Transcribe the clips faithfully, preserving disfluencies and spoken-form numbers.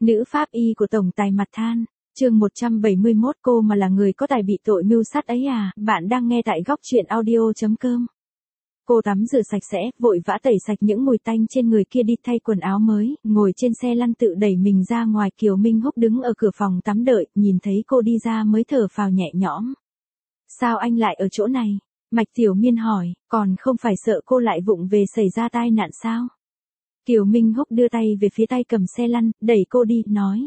Nữ pháp y của tổng tài mặt than. Chương một trăm bảy mươi mốt cô mà là người có tài bị tội mưu sát ấy à, bạn đang nghe tại góc truyện audio chấm com. Cô tắm rửa sạch sẽ, vội vã tẩy sạch những mùi tanh trên người kia đi thay quần áo mới, ngồi trên xe lăn tự đẩy mình ra ngoài. Kiều Minh Húc đứng ở cửa phòng tắm đợi, nhìn thấy cô đi ra mới thở phào nhẹ nhõm. Sao anh lại ở chỗ này? Mạch Tiểu Miên hỏi, còn không phải sợ cô lại vụng về xảy ra tai nạn sao? Kiều Minh Húc đưa tay về phía tay cầm xe lăn, đẩy cô đi, nói.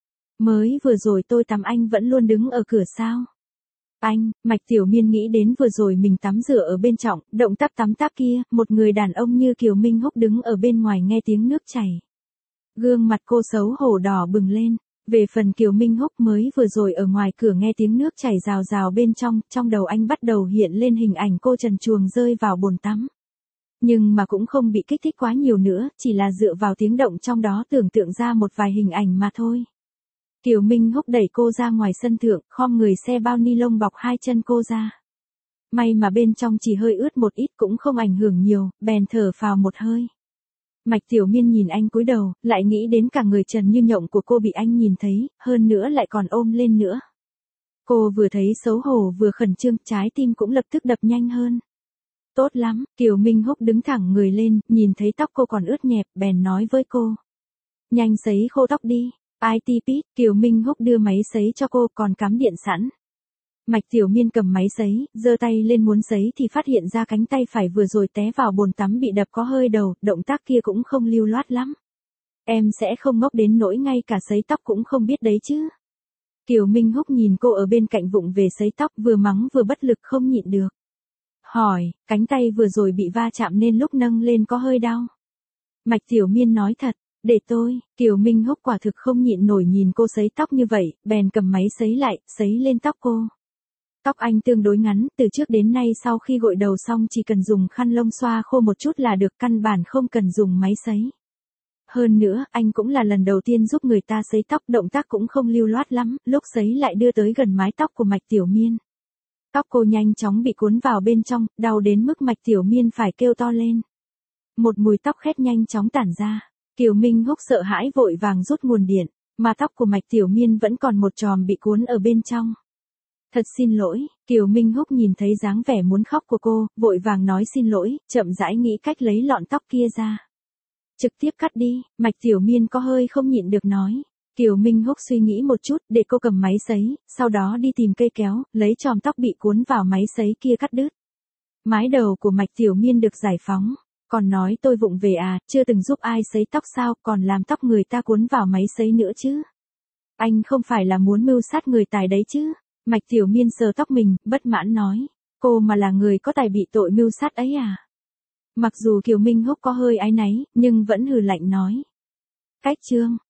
Mới vừa rồi tôi tắm anh vẫn luôn đứng ở cửa sao? Anh, Mạch Tiểu Miên nghĩ đến vừa rồi mình tắm rửa ở bên trong, động tác tắm táp kia, một người đàn ông như Kiều Minh Húc đứng ở bên ngoài nghe tiếng nước chảy. Gương mặt cô xấu hổ đỏ bừng lên. Về phần Kiều Minh Húc mới vừa rồi ở ngoài cửa nghe tiếng nước chảy rào rào bên trong, trong đầu anh bắt đầu hiện lên hình ảnh cô trần truồng rơi vào bồn tắm. Nhưng mà cũng không bị kích thích quá nhiều nữa, chỉ là dựa vào tiếng động trong đó tưởng tượng ra một vài hình ảnh mà thôi. Kiều Minh Húc đẩy cô ra ngoài sân thượng, khom người xe bao ni lông bọc hai chân cô ra. May mà bên trong chỉ hơi ướt một ít cũng không ảnh hưởng nhiều, bèn thở phào một hơi. Mạch Tiểu Miên nhìn anh cúi đầu, lại nghĩ đến cả người trần như nhộng của cô bị anh nhìn thấy, hơn nữa lại còn ôm lên nữa. Cô vừa thấy xấu hổ vừa khẩn trương, trái tim cũng lập tức đập nhanh hơn. Tốt lắm, Kiều Minh Húc đứng thẳng người lên, nhìn thấy tóc cô còn ướt nhẹp, bèn nói với cô. Nhanh sấy khô tóc đi. i tê pê, Kiều Minh Húc đưa máy sấy cho cô, còn cắm điện sẵn. Mạch Tiểu Miên cầm máy sấy, giơ tay lên muốn sấy thì phát hiện ra cánh tay phải vừa rồi té vào bồn tắm bị đập có hơi đầu, động tác kia cũng không lưu loát lắm. Em sẽ không ngốc đến nỗi ngay cả sấy tóc cũng không biết đấy chứ. Kiều Minh Húc nhìn cô ở bên cạnh vụng về sấy tóc, vừa mắng vừa bất lực không nhịn được. Hỏi, cánh tay vừa rồi bị va chạm nên lúc nâng lên có hơi đau. Mạch Tiểu Miên nói thật. Để tôi, Kiều Minh Húc quả thực không nhịn nổi nhìn cô sấy tóc như vậy, bèn cầm máy sấy lại, sấy lên tóc cô. Tóc anh tương đối ngắn, từ trước đến nay sau khi gội đầu xong chỉ cần dùng khăn lông xoa khô một chút là được, căn bản không cần dùng máy sấy. Hơn nữa, anh cũng là lần đầu tiên giúp người ta sấy tóc, động tác cũng không lưu loát lắm, lúc sấy lại đưa tới gần mái tóc của Mạch Tiểu Miên. Tóc cô nhanh chóng bị cuốn vào bên trong, đau đến mức Mạch Tiểu Miên phải kêu to lên. Một mùi tóc khét nhanh chóng tản ra. Kiều Minh Húc sợ hãi vội vàng rút nguồn điện, mà tóc của Mạch Tiểu Miên vẫn còn một chòm bị cuốn ở bên trong. Thật xin lỗi, Kiều Minh Húc nhìn thấy dáng vẻ muốn khóc của cô, vội vàng nói xin lỗi, chậm rãi nghĩ cách lấy lọn tóc kia ra. Trực tiếp cắt đi, Mạch Tiểu Miên có hơi không nhịn được nói. Kiều Minh Húc suy nghĩ một chút để cô cầm máy sấy, sau đó đi tìm cây kéo, lấy chòm tóc bị cuốn vào máy sấy kia cắt đứt. Mái đầu của Mạch Tiểu Miên được giải phóng. Còn nói tôi vụng về à, chưa từng giúp ai sấy tóc sao, còn làm tóc người ta cuốn vào máy sấy nữa chứ. Anh không phải là muốn mưu sát người tài đấy chứ. Mạch Tiểu Miên sờ tóc mình, bất mãn nói. Cô mà là người có tài bị tội mưu sát ấy à. Mặc dù Kiều Minh Húc có hơi áy náy, nhưng vẫn hừ lạnh nói. Cách chương,